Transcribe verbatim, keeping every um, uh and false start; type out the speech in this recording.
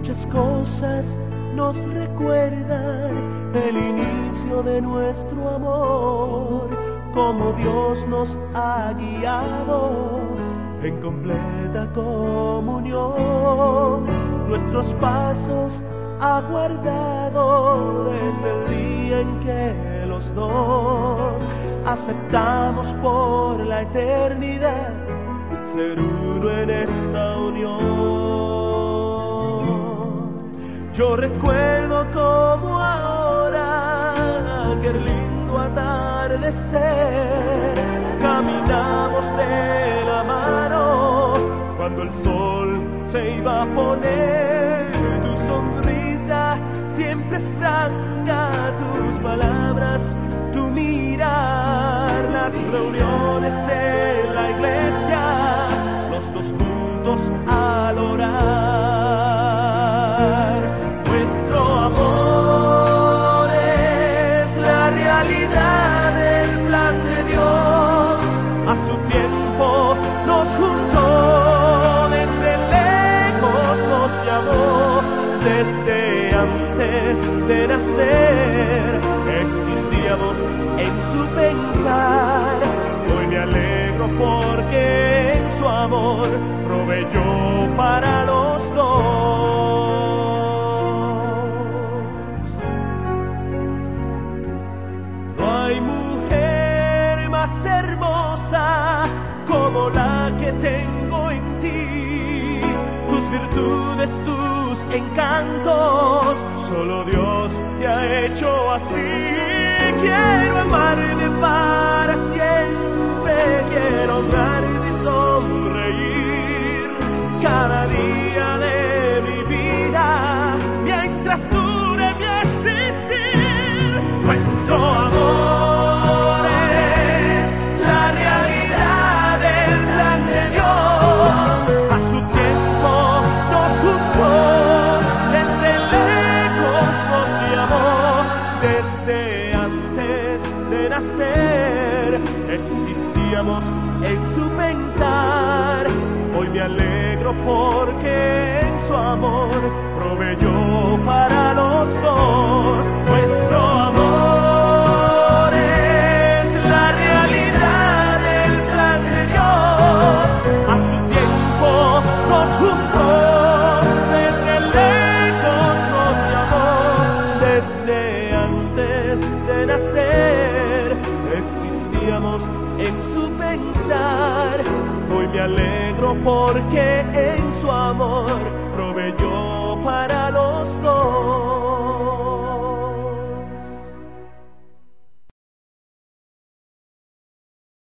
Muchas cosas nos recuerdan el inicio de nuestro amor, como Dios nos ha guiado en completa comunión. Nuestros pasos ha guardado desde el día en que los dos aceptamos por la eternidad ser uno en esta unión. Yo recuerdo como ahora aquel lindo atardecer, caminamos de la mano cuando el sol se iba a poner. Tu sonrisa siempre franca, tus palabras, tu mirar, las reuniones en la iglesia, los dos juntos al orar. Nuestro amor es la realidad del plan de Dios. A su tiempo nos juntó, desde lejos nos llamó, desde antes de nacer existíamos en su pensar. Hoy me alegro porque en su amor proveyó para los dos. No hay mujer más hermosa como la que tengo en ti. Tus virtudes, tus encantos, solo Dios te ha hecho así. Quiero amarte para siempre, quiero honrarte y sonreír cada día de mi vida, mientras dure mi existir. Nuestro amor es la realidad del plan de Dios. A su tiempo nos juntó, desde lejos nos llamó, desde de nacer existíamos en su pensar. Hoy me alegro porque en su amor proveyó para los dos. Nuestro amor es la realidad del plan de Dios. A su tiempo nos juntó, desde lejos nos llamó, desde antes de nacer existíamos en su pensar. Hoy me alegro porque en su amor proveyó para los dos.